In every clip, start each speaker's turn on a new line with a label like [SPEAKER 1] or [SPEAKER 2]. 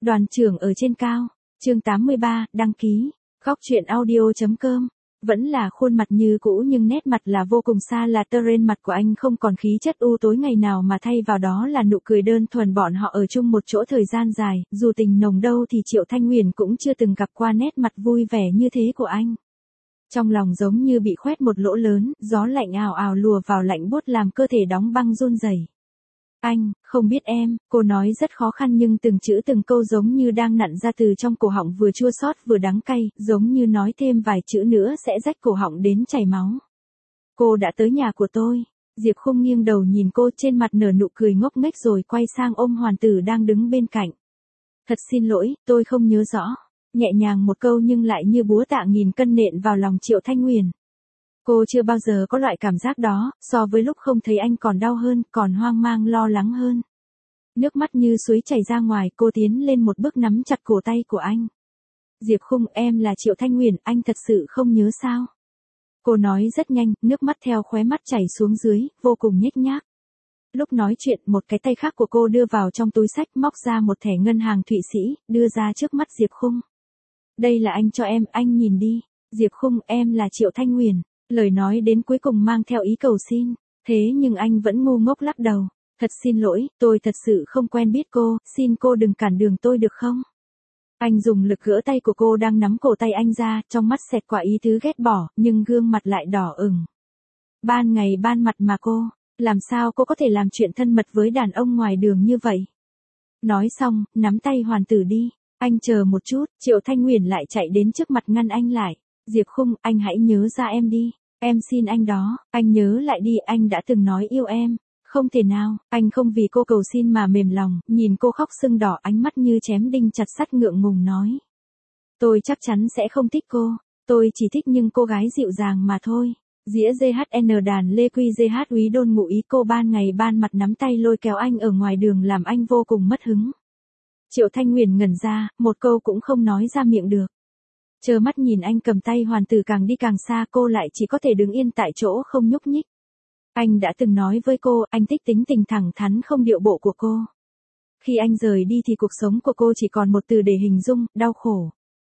[SPEAKER 1] Đoàn trưởng ở trên cao, chương 83, đăng ký, góc truyện audio.com. Vẫn là khuôn mặt như cũ nhưng nét mặt là vô cùng xa lạ, trên mặt của anh không còn khí chất u tối ngày nào mà thay vào đó là nụ cười đơn thuần. Bọn họ ở chung một chỗ thời gian dài, dù tình nồng đâu thì Triệu Thanh Huyền cũng chưa từng gặp qua nét mặt vui vẻ như thế của anh. Trong lòng giống như bị khoét một lỗ lớn, gió lạnh ào ào lùa vào lạnh buốt làm cơ thể đóng băng run rẩy. Anh, không biết em, cô nói rất khó khăn nhưng từng chữ từng câu giống như đang nặn ra từ trong cổ họng, vừa chua xót vừa đắng cay, giống như nói thêm vài chữ nữa sẽ rách cổ họng đến chảy máu. Cô đã tới nhà của tôi. Diệp Khung nghiêng đầu nhìn cô, trên mặt nở nụ cười ngốc nghếch rồi quay sang ôm Hoàn Tử đang đứng bên cạnh. Thật xin lỗi, tôi không nhớ rõ. Nhẹ nhàng một câu nhưng lại như búa tạ nghìn cân nện vào lòng Triệu Thanh Huyền. Cô chưa bao giờ có loại cảm giác đó, so với lúc không thấy anh còn đau hơn, còn hoang mang lo lắng hơn. Nước mắt như suối chảy ra ngoài, cô tiến lên một bước nắm chặt cổ tay của anh. Diệp Khung, em là Triệu Thanh Huyền, anh thật sự không nhớ sao? Cô nói rất nhanh, nước mắt theo khóe mắt chảy xuống dưới, vô cùng nhếch nhác. Lúc nói chuyện, một cái tay khác của cô đưa vào trong túi xách, móc ra một thẻ ngân hàng Thụy Sĩ, đưa ra trước mắt Diệp Khung. Đây là anh cho em, anh nhìn đi. Diệp Khung, em là Triệu Thanh Huyền. Lời nói đến cuối cùng mang theo ý cầu xin, thế nhưng anh vẫn ngu ngốc lắc đầu. Thật xin lỗi, tôi thật sự không quen biết cô, xin cô đừng cản đường tôi được không? Anh dùng lực gỡ tay của cô đang nắm cổ tay anh ra, trong mắt xẹt qua ý tứ ghét bỏ, nhưng gương mặt lại đỏ ửng. Ban ngày ban mặt mà cô, làm sao cô có thể làm chuyện thân mật với đàn ông ngoài đường như vậy? Nói xong, nắm tay Hoàn Tử đi. Anh chờ một chút, Triệu Thanh Huyền lại chạy đến trước mặt ngăn anh lại. Diệp Khung, anh hãy nhớ ra em đi. Em xin anh đó, anh nhớ lại đi, anh đã từng nói yêu em. Không thể nào, anh không vì cô cầu xin mà mềm lòng, nhìn cô khóc sưng đỏ, ánh mắt như chém đinh chặt sắt, ngượng ngùng nói. Tôi chắc chắn sẽ không thích cô, tôi chỉ thích những cô gái dịu dàng mà thôi. Dĩa GHN đàn Lê Quy GH úy đôn ngụ ý. Cô ban ngày ban mặt nắm tay lôi kéo anh ở ngoài đường làm anh vô cùng mất hứng. Triệu Thanh Huyền ngẩn ra, một câu cũng không nói ra miệng được. Trơ mắt nhìn anh cầm tay Hoàn Tử càng đi càng xa, cô lại chỉ có thể đứng yên tại chỗ không nhúc nhích. Anh đã từng nói với cô, anh thích tính tình thẳng thắn không điệu bộ của cô. Khi anh rời đi thì cuộc sống của cô chỉ còn một từ để hình dung, đau khổ.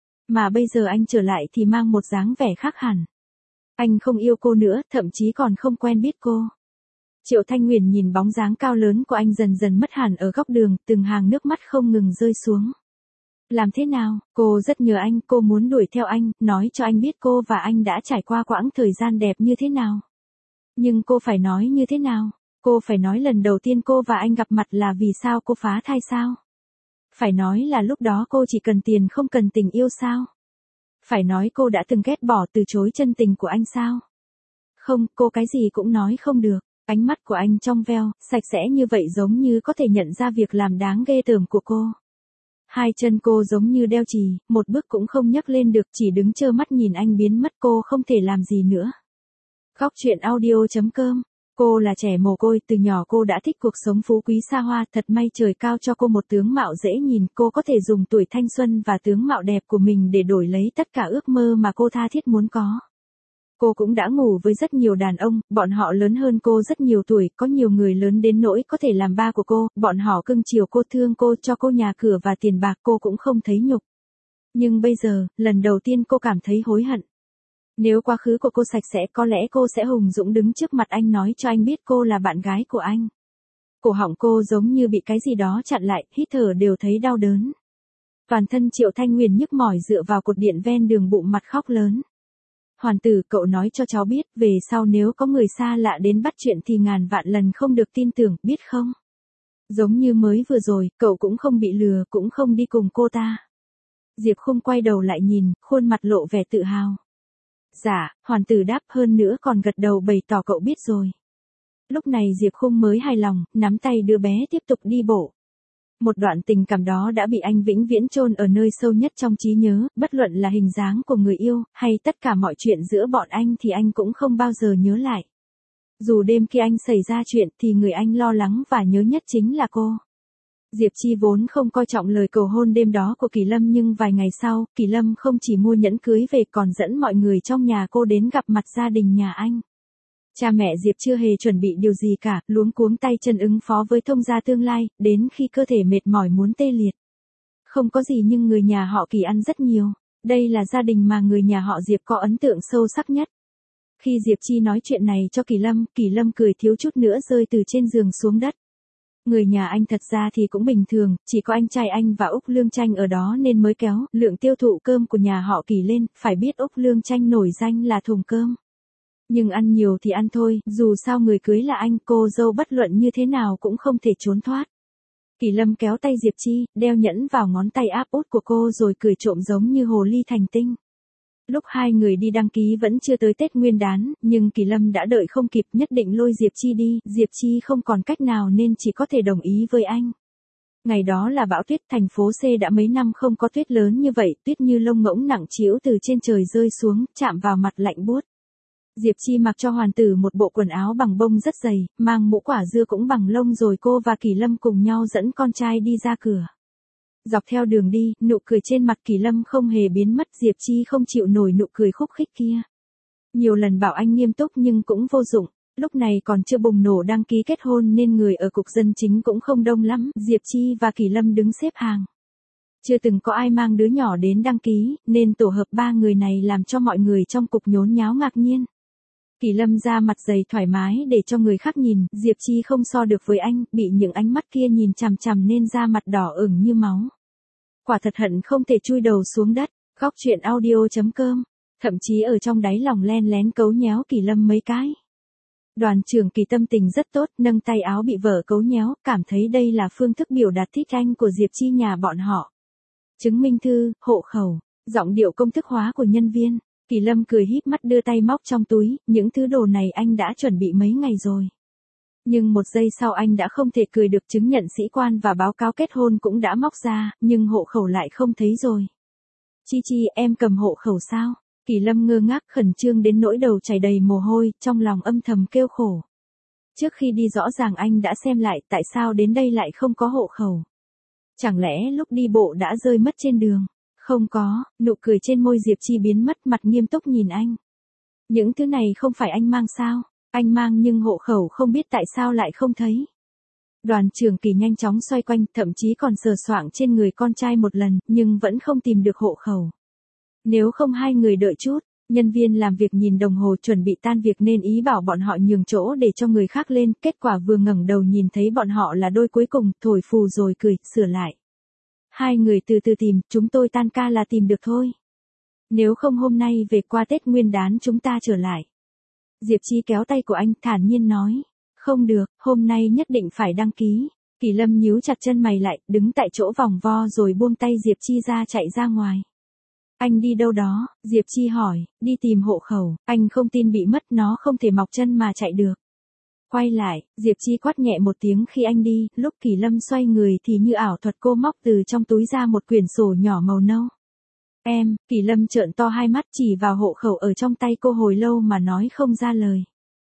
[SPEAKER 1] Mà bây giờ anh trở lại thì mang một dáng vẻ khác hẳn. Anh không yêu cô nữa, thậm chí còn không quen biết cô. Triệu Thanh Huyền nhìn bóng dáng cao lớn của anh dần dần mất hẳn ở góc đường, từng hàng nước mắt không ngừng rơi xuống. Làm thế nào, cô rất nhớ anh, cô muốn đuổi theo anh, nói cho anh biết cô và anh đã trải qua quãng thời gian đẹp như thế nào. Nhưng cô phải nói như thế nào? Cô phải nói lần đầu tiên cô và anh gặp mặt là vì sao cô phá thai sao? Phải nói là lúc đó cô chỉ cần tiền không cần tình yêu sao? Phải nói cô đã từng ghét bỏ từ chối chân tình của anh sao? Không, cô cái gì cũng nói không được. Ánh mắt của anh trong veo, sạch sẽ như vậy giống như có thể nhận ra việc làm đáng ghê tởm của cô. Hai chân cô giống như đeo chì, một bước cũng không nhấc lên được, chỉ đứng trơ mắt nhìn anh biến mất, cô không thể làm gì nữa. Góc truyện audio.com. Cô là trẻ mồ côi, từ nhỏ cô đã thích cuộc sống phú quý xa hoa, thật may trời cao cho cô một tướng mạo dễ nhìn, cô có thể dùng tuổi thanh xuân và tướng mạo đẹp của mình để đổi lấy tất cả ước mơ mà cô tha thiết muốn có. Cô cũng đã ngủ với rất nhiều đàn ông, bọn họ lớn hơn cô rất nhiều tuổi, có nhiều người lớn đến nỗi có thể làm ba của cô, bọn họ cưng chiều cô, thương cô, cho cô nhà cửa và tiền bạc, cô cũng không thấy nhục. Nhưng bây giờ, lần đầu tiên cô cảm thấy hối hận. Nếu quá khứ của cô sạch sẽ, có lẽ cô sẽ hùng dũng đứng trước mặt anh nói cho anh biết cô là bạn gái của anh. Cổ họng cô giống như bị cái gì đó chặn lại, hít thở đều thấy đau đớn. Toàn thân Triệu Thanh Huyền nhức mỏi dựa vào cột điện ven đường, bụng mặt khóc lớn. Hoàn Tử, cậu nói cho cháu biết, về sau nếu có người xa lạ đến bắt chuyện thì ngàn vạn lần không được tin tưởng, biết không? Giống như mới vừa rồi, cậu cũng không bị lừa, cũng không đi cùng cô ta. Diệp Khung quay đầu lại nhìn, khuôn mặt lộ vẻ tự hào. Dạ, Hoàn Tử đáp, hơn nữa còn gật đầu bày tỏ cậu biết rồi. Lúc này Diệp Khung mới hài lòng, nắm tay đứa bé tiếp tục đi bộ. Một đoạn tình cảm đó đã bị anh vĩnh viễn chôn ở nơi sâu nhất trong trí nhớ, bất luận là hình dáng của người yêu, hay tất cả mọi chuyện giữa bọn anh thì anh cũng không bao giờ nhớ lại. Dù đêm khi anh xảy ra chuyện thì người anh lo lắng và nhớ nhất chính là cô. Diệp Chi vốn không coi trọng lời cầu hôn đêm đó của Kỳ Lâm, nhưng vài ngày sau, Kỳ Lâm không chỉ mua nhẫn cưới về còn dẫn mọi người trong nhà cô đến gặp mặt gia đình nhà anh. Cha mẹ Diệp chưa hề chuẩn bị điều gì cả, luống cuống tay chân ứng phó với thông gia tương lai, đến khi cơ thể mệt mỏi muốn tê liệt. Không có gì nhưng người nhà họ Kỳ ăn rất nhiều. Đây là gia đình mà người nhà họ Diệp có ấn tượng sâu sắc nhất. Khi Diệp Chi nói chuyện này cho Kỳ Lâm cười thiếu chút nữa rơi từ trên giường xuống đất. Người nhà anh thật ra thì cũng bình thường, chỉ có anh trai anh và Úc Lương Tranh ở đó nên mới kéo lượng tiêu thụ cơm của nhà họ Kỳ lên, phải biết Úc Lương Tranh nổi danh là thùng cơm. Nhưng ăn nhiều thì ăn thôi, dù sao người cưới là anh, cô dâu bất luận như thế nào cũng không thể trốn thoát. Kỳ Lâm kéo tay Diệp Chi, đeo nhẫn vào ngón tay áp út của cô rồi cười trộm giống như hồ ly thành tinh. Lúc hai người đi đăng ký vẫn chưa tới Tết Nguyên Đán, nhưng Kỳ Lâm đã đợi không kịp nhất định lôi Diệp Chi đi, Diệp Chi không còn cách nào nên chỉ có thể đồng ý với anh. Ngày đó là bão tuyết, thành phố C đã mấy năm không có tuyết lớn như vậy, tuyết như lông ngỗng nặng trĩu từ trên trời rơi xuống, chạm vào mặt lạnh buốt. Diệp Chi mặc cho hoàn tử một bộ quần áo bằng bông rất dày, mang mũ quả dưa cũng bằng lông rồi cô và Kỳ Lâm cùng nhau dẫn con trai đi ra cửa. Dọc theo đường đi, nụ cười trên mặt Kỳ Lâm không hề biến mất, Diệp Chi không chịu nổi nụ cười khúc khích kia. Nhiều lần bảo anh nghiêm túc nhưng cũng vô dụng, lúc này còn chưa bùng nổ đăng ký kết hôn nên người ở cục dân chính cũng không đông lắm, Diệp Chi và Kỳ Lâm đứng xếp hàng. Chưa từng có ai mang đứa nhỏ đến đăng ký, nên tổ hợp ba người này làm cho mọi người trong cục nhốn nháo ngạc nhiên. Kỳ Lâm ra mặt dày thoải mái để cho người khác nhìn, Diệp Chi không so được với anh, bị những ánh mắt kia nhìn chằm chằm nên da mặt đỏ ửng như máu. Quả thật hận không thể chui đầu xuống đất, góc chuyện audio.com, thậm chí ở trong đáy lòng len lén cấu nhéo Kỳ Lâm mấy cái. Đoàn trưởng Kỳ tâm tình rất tốt, nâng tay áo bị vợ cấu nhéo, cảm thấy đây là phương thức biểu đạt thích anh của Diệp Chi nhà bọn họ. Chứng minh thư, hộ khẩu, giọng điệu công thức hóa của nhân viên. Kỳ Lâm cười híp mắt đưa tay móc trong túi, những thứ đồ này anh đã chuẩn bị mấy ngày rồi. Nhưng một giây sau anh đã không thể cười được, chứng nhận sĩ quan và báo cáo kết hôn cũng đã móc ra, nhưng hộ khẩu lại không thấy rồi. Chi, em cầm hộ khẩu sao? Kỳ Lâm ngơ ngác khẩn trương đến nỗi đầu chảy đầy mồ hôi, trong lòng âm thầm kêu khổ. Trước khi đi rõ ràng anh đã xem lại, tại sao đến đây lại không có hộ khẩu? Chẳng lẽ lúc đi bộ đã rơi mất trên đường? Không có, nụ cười trên môi Diệp Chi biến mất, mặt nghiêm túc nhìn anh. Những thứ này không phải anh mang sao? Anh mang nhưng hộ khẩu không biết tại sao lại không thấy. Đoàn trưởng Kỳ nhanh chóng xoay quanh, thậm chí còn sờ soạng trên người con trai một lần, nhưng vẫn không tìm được hộ khẩu. Nếu không hai người đợi chút, nhân viên làm việc nhìn đồng hồ chuẩn bị tan việc nên ý bảo bọn họ nhường chỗ để cho người khác lên, kết quả vừa ngẩng đầu nhìn thấy bọn họ là đôi cuối cùng, thổi phù rồi cười, sửa lại. Hai người từ từ tìm, chúng tôi tan ca là tìm được thôi. Nếu không hôm nay về qua Tết Nguyên Đán chúng ta trở lại. Diệp Chi kéo tay của anh thản nhiên nói. Không được, hôm nay nhất định phải đăng ký. Kỳ Lâm nhíu chặt chân mày lại, đứng tại chỗ vòng vo rồi buông tay Diệp Chi ra chạy ra ngoài. Anh đi đâu đó? Diệp Chi hỏi, đi tìm hộ khẩu, anh không tin bị mất, nó không thể mọc chân mà chạy được. Quay lại, Diệp Chi quát nhẹ một tiếng khi anh đi, lúc Kỳ Lâm xoay người thì như ảo thuật cô móc từ trong túi ra một quyển sổ nhỏ màu nâu. Em, Kỳ Lâm trợn to hai mắt chỉ vào hộ khẩu ở trong tay cô hồi lâu mà nói không ra lời.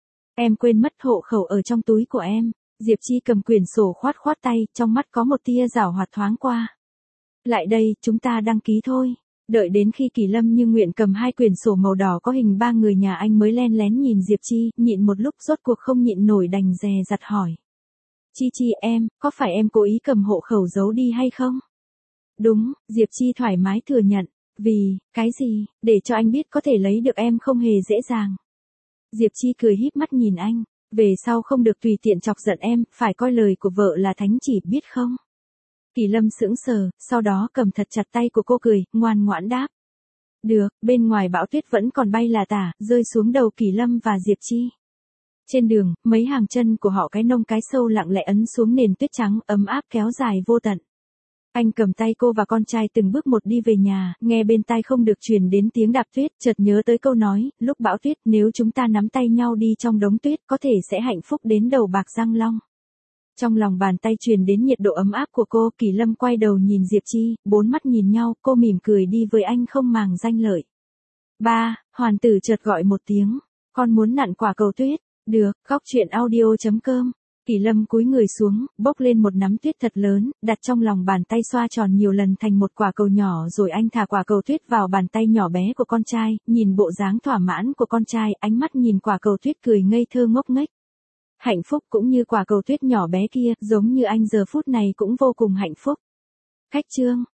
[SPEAKER 1] Em quên mất hộ khẩu ở trong túi của em. Diệp Chi cầm quyển sổ khoát khoát tay, trong mắt có một tia giảo hoạt thoáng qua. Lại đây, chúng ta đăng ký thôi. Đợi đến khi Kỳ Lâm như nguyện cầm hai quyển sổ màu đỏ có hình ba người nhà anh mới len lén nhìn Diệp Chi, nhịn một lúc rốt cuộc không nhịn nổi đành dè dặt hỏi. Chi em, có phải em cố ý cầm hộ khẩu giấu đi hay không? Đúng, Diệp Chi thoải mái thừa nhận. Vì, cái gì, để cho anh biết có thể lấy được em không hề dễ dàng. Diệp Chi cười híp mắt nhìn anh, về sau không được tùy tiện chọc giận em, phải coi lời của vợ là thánh chỉ, biết không? Kỳ Lâm sững sờ, sau đó cầm thật chặt tay của cô cười, ngoan ngoãn đáp. Được, bên ngoài bão tuyết vẫn còn bay là tả, rơi xuống đầu Kỳ Lâm và Diệp Chi. Trên đường, mấy hàng chân của họ cái nông cái sâu lặng lẽ ấn xuống nền tuyết trắng, ấm áp kéo dài vô tận. Anh cầm tay cô và con trai từng bước một đi về nhà, nghe bên tai không được truyền đến tiếng đạp tuyết, chợt nhớ tới câu nói, lúc bão tuyết nếu chúng ta nắm tay nhau đi trong đống tuyết có thể sẽ hạnh phúc đến đầu bạc răng long. Trong lòng bàn tay truyền đến nhiệt độ ấm áp của cô, Kỳ Lâm quay đầu nhìn Diệp Chi, bốn mắt nhìn nhau, cô mỉm cười đi với anh không màng danh lợi. Ba, hoàn tử chợt gọi một tiếng, con muốn nặn quả cầu tuyết, được, góc chuyện audio.com. Kỳ Lâm cúi người xuống, bốc lên một nắm tuyết thật lớn, đặt trong lòng bàn tay xoa tròn nhiều lần thành một quả cầu nhỏ rồi anh thả quả cầu tuyết vào bàn tay nhỏ bé của con trai, nhìn bộ dáng thỏa mãn của con trai, ánh mắt nhìn quả cầu tuyết cười ngây thơ ngốc nghếch. Hạnh phúc cũng như quả cầu tuyết nhỏ bé kia, giống như anh giờ phút này cũng vô cùng hạnh phúc. Khách trương.